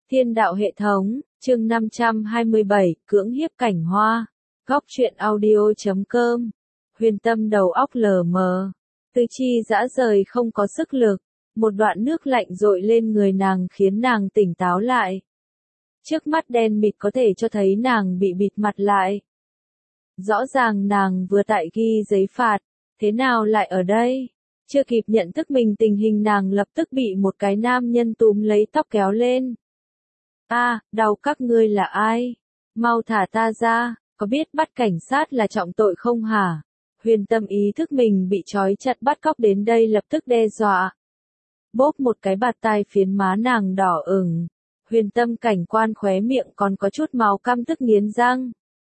Thiên đạo hệ thống, chương 527, cưỡng hiếp cảnh hoa. Góc truyện audio.com. Huyền Tâm đầu óc lờ mờ, tứ chi dã rời không có sức lực, một đoạn nước lạnh dội lên người nàng khiến nàng tỉnh táo lại. Trước mắt đen mịt có thể cho thấy nàng bị bịt mặt lại. Rõ ràng nàng vừa tại ghi giấy phạt, thế nào lại ở đây? Chưa kịp nhận thức mình tình hình nàng lập tức bị một cái nam nhân túm lấy tóc kéo lên. Đau các ngươi là ai? Mau thả ta ra, có biết bắt cảnh sát là trọng tội không hả? Huyền Tâm ý thức mình bị trói chặt bắt cóc đến đây lập tức đe dọa. Bóp một cái bạt tai phiến má nàng đỏ ửng. Huyền Tâm cảnh quan khóe miệng còn có chút máu căm tức nghiến răng.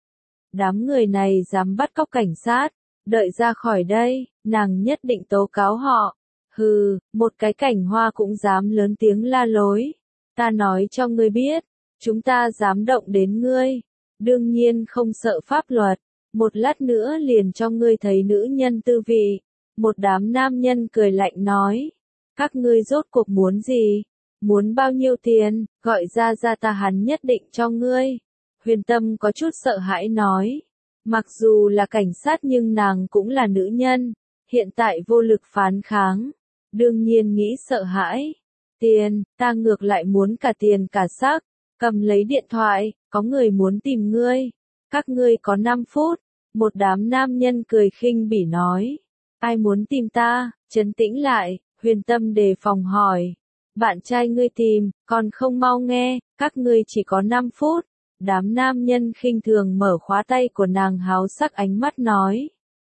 Đám người này dám bắt cóc cảnh sát, đợi ra khỏi đây, nàng nhất định tố cáo họ. Hừ, một cái cảnh hoa cũng dám lớn tiếng la lối. Ta nói cho ngươi biết, chúng ta dám động đến ngươi, đương nhiên không sợ pháp luật, một lát nữa liền cho ngươi thấy nữ nhân tư vị. Một đám nam nhân cười lạnh nói, các ngươi rốt cuộc muốn gì? Muốn bao nhiêu tiền, gọi ra ta hắn nhất định cho ngươi. Huyền Tâm có chút sợ hãi nói, mặc dù là cảnh sát nhưng nàng cũng là nữ nhân, hiện tại vô lực phản kháng, đương nhiên nghĩ sợ hãi. Tiền, ta ngược lại muốn cả tiền cả xác, cầm lấy điện thoại, có người muốn tìm ngươi. Các ngươi có 5 phút, một đám nam nhân cười khinh bỉ nói. Ai muốn tìm ta, trấn tĩnh lại, Huyền Tâm đề phòng hỏi. Bạn trai ngươi tìm, còn không mau nghe, các ngươi chỉ có 5 phút. Đám nam nhân khinh thường mở khóa tay của nàng háo sắc ánh mắt nói.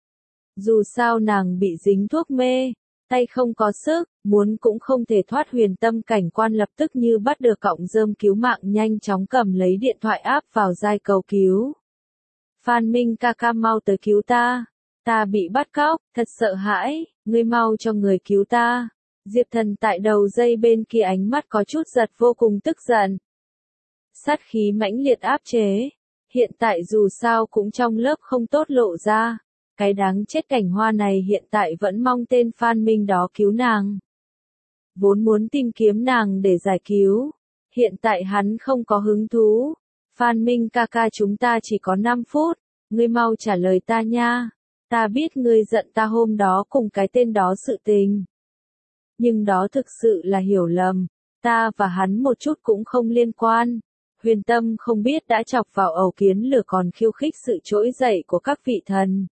Dù sao nàng bị dính thuốc mê, tay không có sức, muốn cũng không thể thoát. Huyền Tâm cảnh quan lập tức như bắt được cọng rơm cứu mạng nhanh chóng cầm lấy điện thoại áp vào dai cầu cứu. Phan Minh ca ca mau tới cứu ta, ta bị bắt cóc, thật sợ hãi, ngươi mau cho người cứu ta. Diệp Thần tại đầu dây bên kia ánh mắt có chút giật vô cùng tức giận. Sát khí mãnh liệt áp chế, hiện tại dù sao cũng trong lớp không tốt lộ ra. Cái đáng chết cảnh hoa này hiện tại vẫn mong tên Phan Minh đó cứu nàng. Vốn muốn tìm kiếm nàng để giải cứu. Hiện tại hắn không có hứng thú. Phan Minh ca ca chúng ta chỉ có 5 phút. Ngươi mau trả lời ta nha. Ta biết ngươi giận ta hôm đó cùng cái tên đó sự tình. Nhưng đó thực sự là hiểu lầm. Ta và hắn một chút cũng không liên quan. Huyền Tâm không biết đã chọc vào ẩu kiến lửa còn khiêu khích sự trỗi dậy của các vị thần.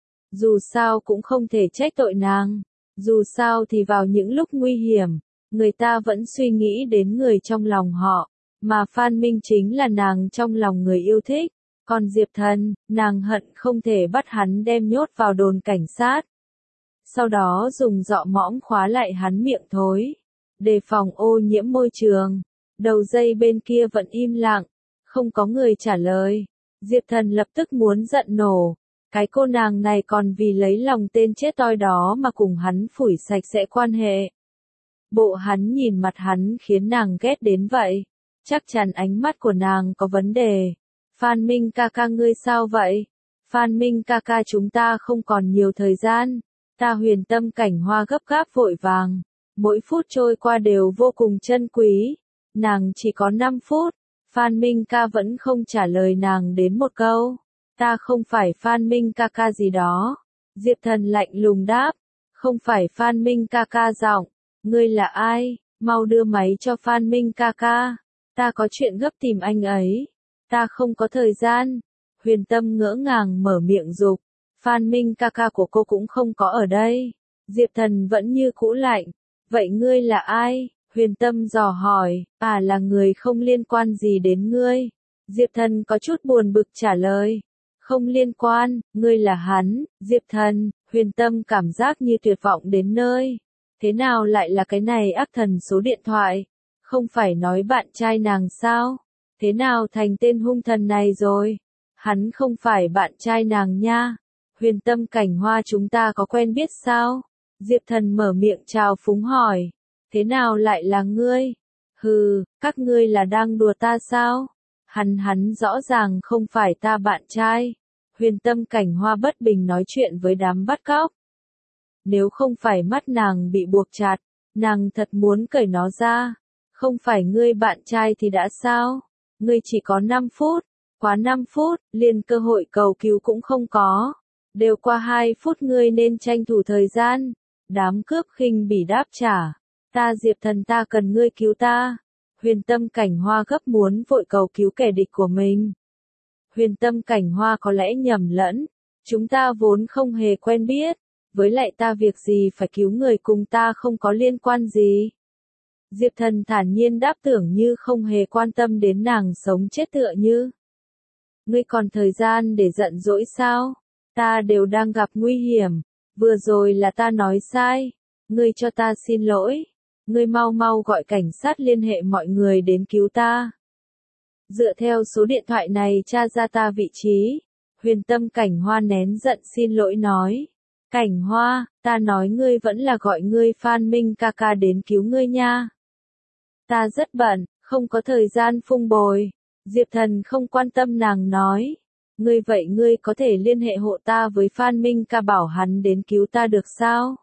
Dù sao cũng không thể trách tội nàng. Dù sao thì vào những lúc nguy hiểm, người ta vẫn suy nghĩ đến người trong lòng họ, mà Phan Minh chính là nàng trong lòng người yêu thích. Còn Diệp Thần, nàng hận không thể bắt hắn đem nhốt vào đồn cảnh sát. Sau đó dùng dọ mõm khóa lại hắn miệng thối, đề phòng ô nhiễm môi trường. Đầu dây bên kia vẫn im lặng, không có người trả lời. Diệp Thần lập tức muốn giận nổ. Cái cô nàng này còn vì lấy lòng tên chết toi đó mà cùng hắn phủi sạch sẽ quan hệ. Bộ hắn nhìn mặt hắn khiến nàng ghét đến vậy. Chắc chắn ánh mắt của nàng có vấn đề. Phan Minh ca ca ngươi sao vậy? Phan Minh ca ca chúng ta không còn nhiều thời gian. Ta Huyền Tâm cảnh hoa gấp gáp vội vàng. Mỗi phút trôi qua đều vô cùng chân quý. Nàng chỉ có 5 phút. Phan Minh ca vẫn không trả lời nàng đến một câu. Ta không phải Phan Minh ca ca gì đó. Diệp Thần lạnh lùng đáp. Không phải Phan Minh ca ca giọng. Ngươi là ai? Mau đưa máy cho Phan Minh ca ca. Ta có chuyện gấp tìm anh ấy. Ta không có thời gian. Huyền Tâm ngỡ ngàng mở miệng dục. Phan Minh ca ca của cô cũng không có ở đây. Diệp Thần vẫn như cũ lạnh. Vậy ngươi là ai? Huyền Tâm dò hỏi. Là người không liên quan gì đến ngươi. Diệp Thần có chút buồn bực trả lời. Không liên quan, ngươi là hắn. Diệp Thần, Huyền Tâm cảm giác như tuyệt vọng đến nơi. Thế nào lại là cái này ác thần số điện thoại? Không phải nói bạn trai nàng sao? Thế nào thành tên hung thần này rồi? Hắn không phải bạn trai nàng nha. Huyền Tâm cảnh hoa chúng ta có quen biết sao? Diệp Thần mở miệng chào phúng hỏi. Thế nào lại là ngươi? Hừ, các ngươi là đang đùa ta sao? Hắn rõ ràng không phải ta bạn trai. Huyền Tâm cảnh hoa bất bình nói chuyện với đám bắt cóc. Nếu không phải mắt nàng bị buộc chặt, nàng thật muốn cởi nó ra. Không phải ngươi bạn trai thì đã sao? Ngươi chỉ có 5 phút. Quá 5 phút, liền cơ hội cầu cứu cũng không có. Đều qua 2 phút ngươi nên tranh thủ thời gian. Đám cướp khinh bỉ đáp trả. Ta Diệp Thần ta cần ngươi cứu ta. Huyền Tâm Cảnh Hoa gấp muốn vội cầu cứu kẻ địch của mình. Huyền Tâm Cảnh Hoa có lẽ nhầm lẫn. Chúng ta vốn không hề quen biết. Với lại ta việc gì phải cứu người cùng ta không có liên quan gì. Diệp Thần thản nhiên đáp tưởng như không hề quan tâm đến nàng sống chết tựa như. Ngươi còn thời gian để giận dỗi sao? Ta đều đang gặp nguy hiểm. Vừa rồi là ta nói sai. Ngươi cho ta xin lỗi. Ngươi mau mau gọi cảnh sát liên hệ mọi người đến cứu ta. Dựa theo số điện thoại này tra ra ta vị trí. Huyền Tâm Cảnh Hoa nén giận xin lỗi nói. Cảnh Hoa, ta nói ngươi vẫn là gọi ngươi Phan Minh ca ca đến cứu ngươi nha. Ta rất bận, không có thời gian phung bồi. Diệp Thần không quan tâm nàng nói. Ngươi vậy ngươi có thể liên hệ hộ ta với Phan Minh ca bảo hắn đến cứu ta được sao?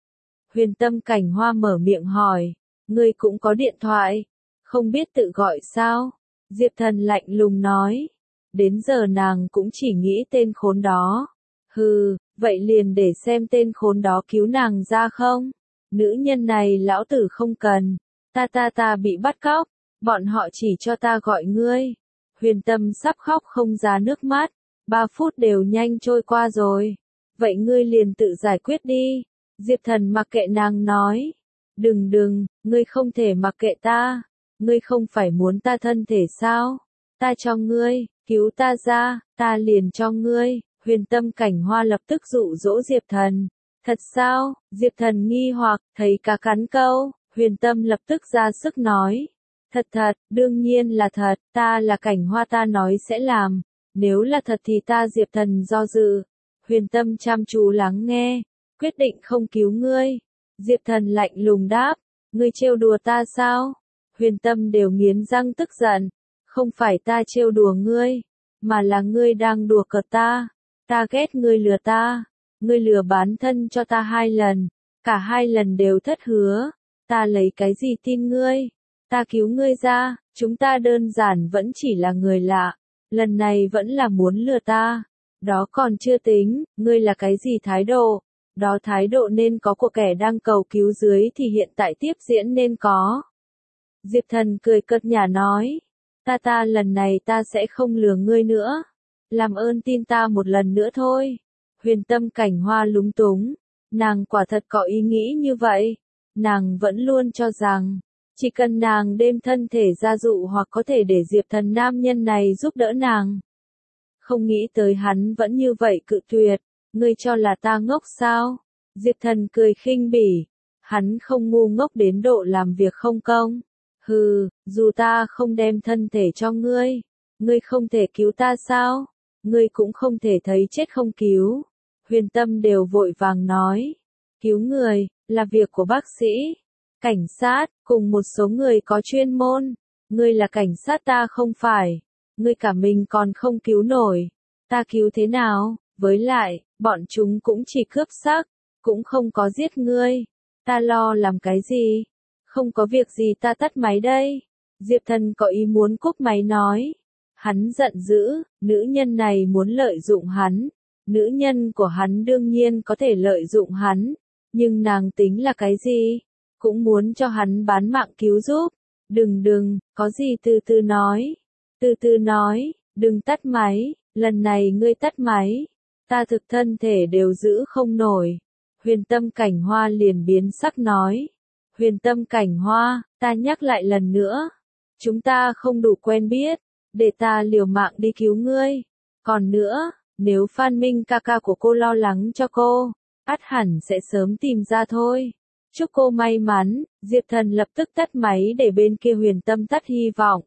Huyền Tâm Cảnh Hoa mở miệng hỏi. Ngươi cũng có điện thoại. Không biết tự gọi sao? Diệp Thần lạnh lùng nói. Đến giờ nàng cũng chỉ nghĩ tên khốn đó. Hừ, vậy liền để xem tên khốn đó cứu nàng ra không? Nữ nhân này lão tử không cần. Ta bị bắt cóc. Bọn họ chỉ cho ta gọi ngươi. Huyền Tâm sắp khóc không ra nước mắt. 3 phút đều nhanh trôi qua rồi. Vậy ngươi liền tự giải quyết đi. Diệp Thần mặc kệ nàng nói. Đừng, ngươi không thể mặc kệ ta. Ngươi không phải muốn ta thân thể sao? Ta cho ngươi, cứu ta ra, ta liền cho ngươi. Huyền Tâm Cảnh Hoa lập tức dụ dỗ Diệp Thần. Thật sao? Diệp Thần nghi hoặc, thấy cá cắn câu. Huyền Tâm lập tức ra sức nói. Thật, đương nhiên là thật, ta là Cảnh Hoa ta nói sẽ làm. Nếu là thật thì ta Diệp Thần do dự. Huyền Tâm chăm chú lắng nghe, quyết định không cứu ngươi. Diệp Thần lạnh lùng đáp, ngươi trêu đùa ta sao? Huyền Tâm đều nghiến răng tức giận. Không phải ta trêu đùa ngươi, mà là ngươi đang đùa cợt ta. Ta ghét ngươi lừa ta. Ngươi lừa bán thân cho ta 2 lần. Cả 2 lần đều thất hứa. Ta lấy cái gì tin ngươi? Ta cứu ngươi ra, chúng ta đơn giản vẫn chỉ là người lạ. Lần này vẫn là muốn lừa ta. Đó còn chưa tính, ngươi là cái gì thái độ? Đó thái độ nên có của kẻ đang cầu cứu dưới thì hiện tại tiếp diễn nên có. Diệp Thần cười cợt nhả nói. Ta lần này ta sẽ không lừa ngươi nữa. Làm ơn tin ta một lần nữa thôi. Huyền Tâm Cảnh Hoa lúng túng. Nàng quả thật có ý nghĩ như vậy. Nàng vẫn luôn cho rằng, chỉ cần nàng đem thân thể ra dụ hoặc có thể để Diệp Thần nam nhân này giúp đỡ nàng. Không nghĩ tới hắn vẫn như vậy cự tuyệt. Ngươi cho là ta ngốc sao? Diệp Thần cười khinh bỉ. Hắn không ngu ngốc đến độ làm việc không công. Hừ, dù ta không đem thân thể cho ngươi, ngươi không thể cứu ta sao? Ngươi cũng không thể thấy chết không cứu. Huyền Tâm đều vội vàng nói. Cứu người, là việc của bác sĩ, cảnh sát, cùng một số người có chuyên môn. Ngươi là cảnh sát ta không phải. Ngươi cả mình còn không cứu nổi. Ta cứu thế nào? Với lại, bọn chúng cũng chỉ cướp xác, cũng không có giết ngươi. Ta lo làm cái gì? Không có việc gì ta tắt máy đây. Diệp Thần có ý muốn cúp máy nói. Hắn giận dữ, nữ nhân này muốn lợi dụng hắn. Nữ nhân của hắn đương nhiên có thể lợi dụng hắn. Nhưng nàng tính là cái gì? Cũng muốn cho hắn bán mạng cứu giúp. Đừng, có gì từ từ nói. Từ từ nói, đừng tắt máy, lần này ngươi tắt máy. Ta thực thân thể đều giữ không nổi. Huyền Tâm Cảnh Hoa liền biến sắc nói. Huyền Tâm Cảnh Hoa, ta nhắc lại lần nữa. Chúng ta không đủ quen biết, để ta liều mạng đi cứu ngươi. Còn nữa, nếu Phan Minh ca ca của cô lo lắng cho cô, ắt hẳn sẽ sớm tìm ra thôi. Chúc cô may mắn. Diệp Thần lập tức tắt máy để bên kia Huyền Tâm tắt hy vọng.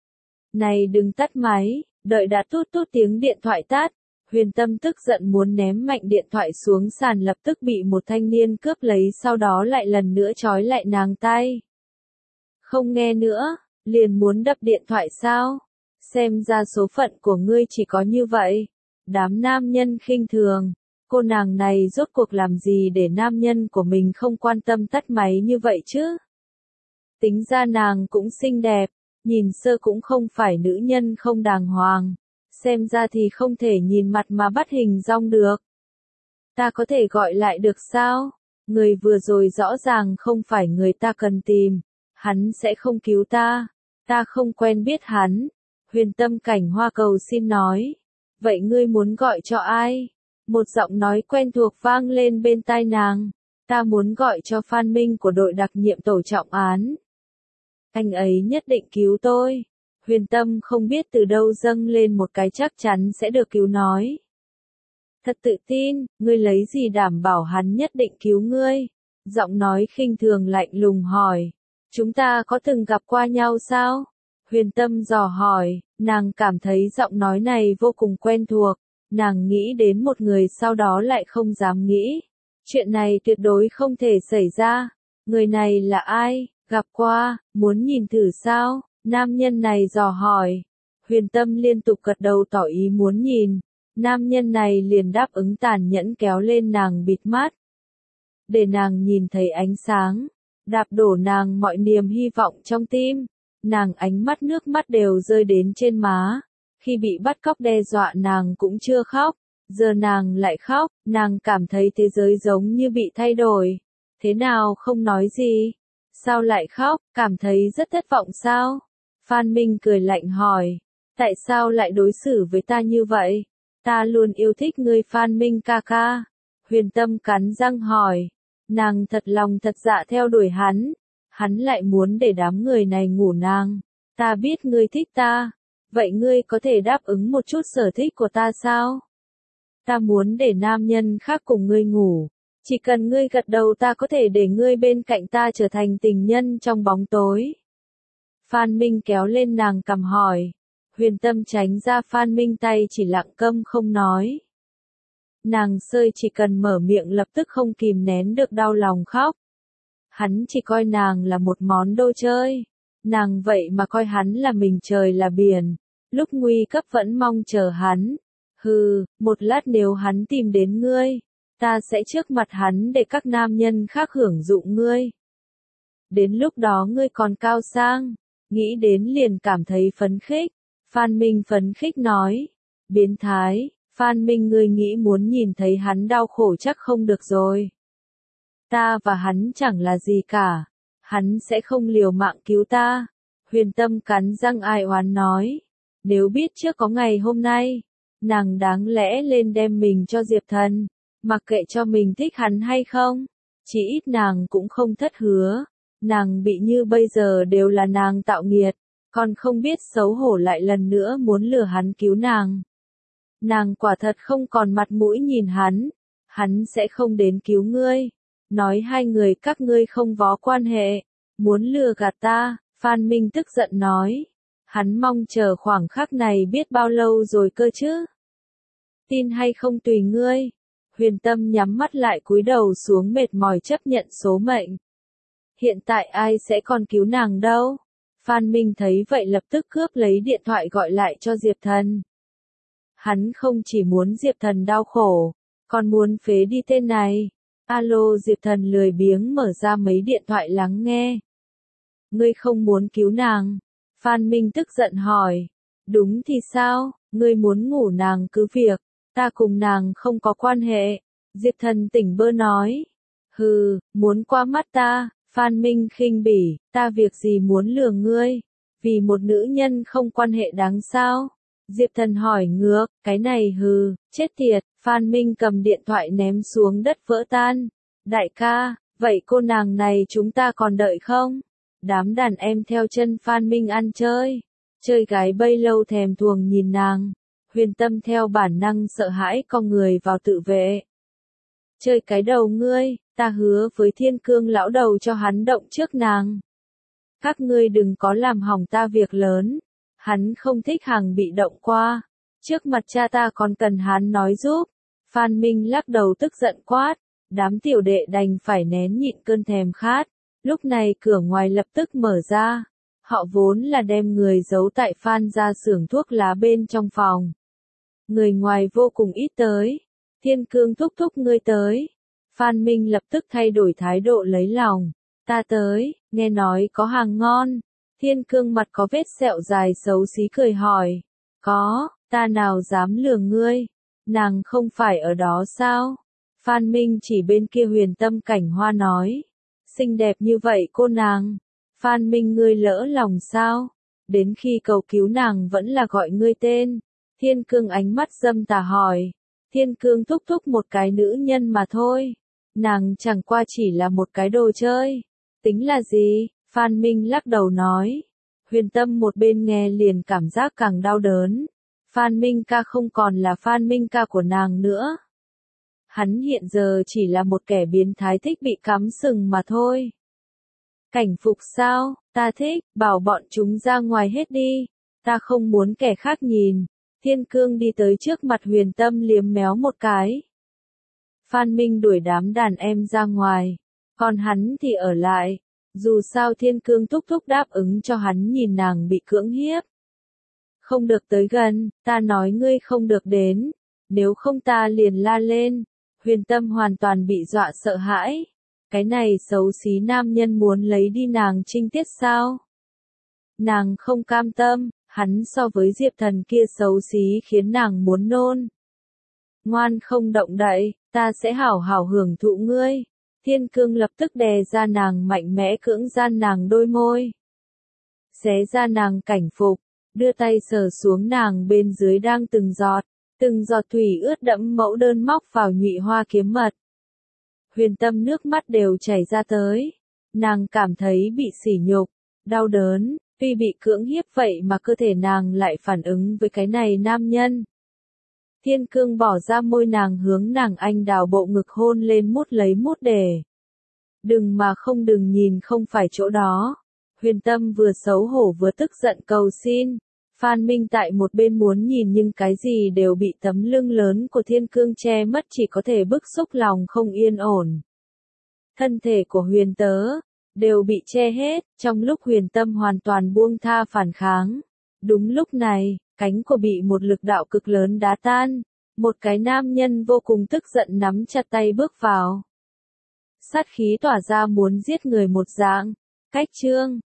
Này đừng tắt máy, đợi đã tút tiếng điện thoại tắt. Huyền Tâm tức giận muốn ném mạnh điện thoại xuống sàn lập tức bị một thanh niên cướp lấy sau đó lại lần nữa trói lại nàng tay. Không nghe nữa, liền muốn đập điện thoại sao? Xem ra số phận của ngươi chỉ có như vậy. Đám nam nhân khinh thường. Cô nàng này rốt cuộc làm gì để nam nhân của mình không quan tâm tắt máy như vậy chứ? Tính ra nàng cũng xinh đẹp, nhìn sơ cũng không phải nữ nhân không đàng hoàng. Xem ra thì không thể nhìn mặt mà bắt hình dong được. Ta có thể gọi lại được sao? Người vừa rồi rõ ràng không phải người ta cần tìm. Hắn sẽ không cứu ta. Ta không quen biết hắn. Huyền Tâm Cảnh Hoa cầu xin nói. Vậy ngươi muốn gọi cho ai? Một giọng nói quen thuộc vang lên bên tai nàng. Ta muốn gọi cho Phan Minh của đội đặc nhiệm tổ trọng án. Anh ấy nhất định cứu tôi. Huyền Tâm không biết từ đâu dâng lên một cái chắc chắn sẽ được cứu nói. Thật tự tin, ngươi lấy gì đảm bảo hắn nhất định cứu ngươi? Giọng nói khinh thường lạnh lùng hỏi. Chúng ta có từng gặp qua nhau sao? Huyền Tâm dò hỏi, nàng cảm thấy giọng nói này vô cùng quen thuộc. Nàng nghĩ đến một người sau đó lại không dám nghĩ. Chuyện này tuyệt đối không thể xảy ra. Người này là ai? Gặp qua, muốn nhìn thử sao? Nam nhân này dò hỏi. Huyền Tâm liên tục gật đầu tỏ ý muốn nhìn. Nam nhân này liền đáp ứng tàn nhẫn kéo lên nàng bịt mắt. Để nàng nhìn thấy ánh sáng. Đạp đổ nàng mọi niềm hy vọng trong tim. Nàng ánh mắt nước mắt đều rơi đến trên má. Khi bị bắt cóc đe dọa nàng cũng chưa khóc. Giờ nàng lại khóc, nàng cảm thấy thế giới giống như bị thay đổi. Thế nào không nói gì? Sao lại khóc, cảm thấy rất thất vọng sao? Phan Minh cười lạnh hỏi. Tại sao lại đối xử với ta như vậy? Ta luôn yêu thích ngươi Phan Minh ca ca. Huyền Tâm cắn răng hỏi. Nàng thật lòng thật dạ theo đuổi hắn. Hắn lại muốn để đám người này ngủ nàng. Ta biết ngươi thích ta. Vậy ngươi có thể đáp ứng một chút sở thích của ta sao? Ta muốn để nam nhân khác cùng ngươi ngủ. Chỉ cần ngươi gật đầu ta có thể để ngươi bên cạnh ta trở thành tình nhân trong bóng tối. Phan Minh kéo lên nàng cằm hỏi. Huyền Tâm tránh ra Phan Minh tay chỉ lặng câm không nói. Nàng sơi chỉ cần mở miệng lập tức không kìm nén được đau lòng khóc. Hắn chỉ coi nàng là một món đồ chơi. Nàng vậy mà coi hắn là mình trời là biển. Lúc nguy cấp vẫn mong chờ hắn. Hừ, một lát nếu hắn tìm đến ngươi, ta sẽ trước mặt hắn để các nam nhân khác hưởng dụng ngươi. Đến lúc đó ngươi còn cao sang, nghĩ đến liền cảm thấy phấn khích. Phan Minh phấn khích nói, biến thái, Phan Minh ngươi nghĩ muốn nhìn thấy hắn đau khổ chắc không được rồi. Ta và hắn chẳng là gì cả, hắn sẽ không liều mạng cứu ta. Huyền Tâm cắn răng ai oán nói, nếu biết trước có ngày hôm nay, nàng đáng lẽ lên đem mình cho Diệp Thần, mặc kệ cho mình thích hắn hay không, chỉ ít nàng cũng không thất hứa. Nàng bị như bây giờ đều là nàng tạo nghiệt, còn không biết xấu hổ lại lần nữa muốn lừa hắn cứu nàng. Nàng quả thật không còn mặt mũi nhìn hắn sẽ không đến cứu ngươi. Nói hai người các ngươi không có quan hệ, muốn lừa gạt ta, Phan Minh tức giận nói. Hắn mong chờ khoảng khắc này biết bao lâu rồi cơ chứ. Tin hay không tùy ngươi. Huyền Tâm nhắm mắt lại cúi đầu xuống mệt mỏi chấp nhận số mệnh. Hiện tại ai sẽ còn cứu nàng đâu? Phan Minh thấy vậy lập tức cướp lấy điện thoại gọi lại cho Diệp Thần. Hắn không chỉ muốn Diệp Thần đau khổ, còn muốn phế đi tên này. Alo Diệp Thần lười biếng mở ra mấy điện thoại lắng nghe. Ngươi không muốn cứu nàng? Phan Minh tức giận hỏi. Đúng thì sao, ngươi muốn ngủ nàng cứ việc, ta cùng nàng không có quan hệ. Diệp Thần tỉnh bơ nói. Hừ, muốn qua mắt ta. Phan Minh khinh bỉ, ta việc gì muốn lừa ngươi, vì một nữ nhân không quan hệ đáng sao? Diệp Thần hỏi ngược, cái này hừ, chết tiệt, Phan Minh cầm điện thoại ném xuống đất vỡ tan. Đại ca, vậy cô nàng này chúng ta còn đợi không? Đám đàn em theo chân Phan Minh ăn chơi. Chơi gái bấy lâu thèm thuồng nhìn nàng. Huyền Tâm theo bản năng sợ hãi con người vào tự vệ. Chơi cái đầu ngươi, ta hứa với Thiên Cương lão đầu cho hắn động trước nàng. Các ngươi đừng có làm hỏng ta việc lớn. Hắn không thích hàng bị động qua. Trước mặt cha ta còn cần hắn nói giúp. Phan Minh lắc đầu tức giận quát. Đám tiểu đệ đành phải nén nhịn cơn thèm khát. Lúc này cửa ngoài lập tức mở ra. Họ vốn là đem người giấu tại Phan ra xưởng thuốc lá bên trong phòng. Người ngoài vô cùng ít tới. Thiên Cương thúc thúc ngươi tới. Phan Minh lập tức thay đổi thái độ lấy lòng. Ta tới, Nghe nói có hàng ngon. Thiên Cương mặt có vết sẹo dài xấu xí cười hỏi. Có, ta nào dám lừa ngươi. Nàng không phải ở đó sao? Phan Minh chỉ bên kia Huyền Tâm Cảnh Hoa nói. Xinh đẹp như vậy cô nàng. Phan Minh ngươi lỡ lòng sao? Đến khi cầu cứu nàng vẫn là gọi ngươi tên. Thiên Cương ánh mắt dâm tà hỏi. Thiên Cương thúc thúc một cái nữ nhân mà thôi. Nàng chẳng qua chỉ là một cái đồ chơi. Tính là gì? Phan Minh lắc đầu nói. Huyền Tâm một bên nghe liền cảm giác càng đau đớn. Phan Minh ca không còn là Phan Minh ca của nàng nữa. Hắn hiện giờ chỉ là một kẻ biến thái thích bị cắm sừng mà thôi. Cảnh phục sao? Ta thích, bảo bọn chúng ra ngoài hết đi. Ta không muốn kẻ khác nhìn. Thiên Cương đi tới trước mặt Huyền Tâm liếm méo một cái. Phan Minh đuổi đám đàn em ra ngoài. Còn hắn thì ở lại. Dù sao Thiên Cương thúc thúc đáp ứng cho hắn nhìn nàng bị cưỡng hiếp. Không được tới gần, ta nói ngươi không được đến. Nếu không ta liền la lên. Huyền Tâm hoàn toàn bị dọa sợ hãi. Cái này xấu xí nam nhân muốn lấy đi nàng trinh tiết sao? Nàng không cam tâm, hắn so với Diệp Thần kia xấu xí khiến nàng muốn nôn. Ngoan không động đậy, ta sẽ hảo hảo hưởng thụ ngươi. Thiên Cương lập tức đè ra nàng mạnh mẽ cưỡng gian nàng đôi môi. Xé ra nàng cảnh phục, đưa tay sờ xuống nàng bên dưới đang từng giọt thủy ướt đẫm mẫu đơn móc vào nhụy hoa kiếm mật. Huyền Tâm nước mắt đều chảy ra tới. Nàng cảm thấy bị sỉ nhục, đau đớn, tuy bị cưỡng hiếp vậy mà cơ thể nàng lại phản ứng với cái này nam nhân. Thiên Cương bỏ ra môi nàng hướng nàng anh đào bộ ngực hôn lên mút lấy mút để. Đừng mà không đừng nhìn không phải chỗ đó. Huyền Tâm vừa xấu hổ vừa tức giận cầu xin. Phan Minh tại một bên muốn nhìn nhưng cái gì đều bị tấm lưng lớn của Thiên Cương che mất chỉ có thể bức xúc lòng không yên ổn. Thân thể của Huyền Tớ đều bị che hết, trong lúc Huyền Tâm hoàn toàn buông tha phản kháng. Đúng lúc này, cánh của bị một lực đạo cực lớn đá tan. Một cái nam nhân vô cùng tức giận nắm chặt tay bước vào. Sát khí tỏa ra muốn giết người một dạng. Cách chương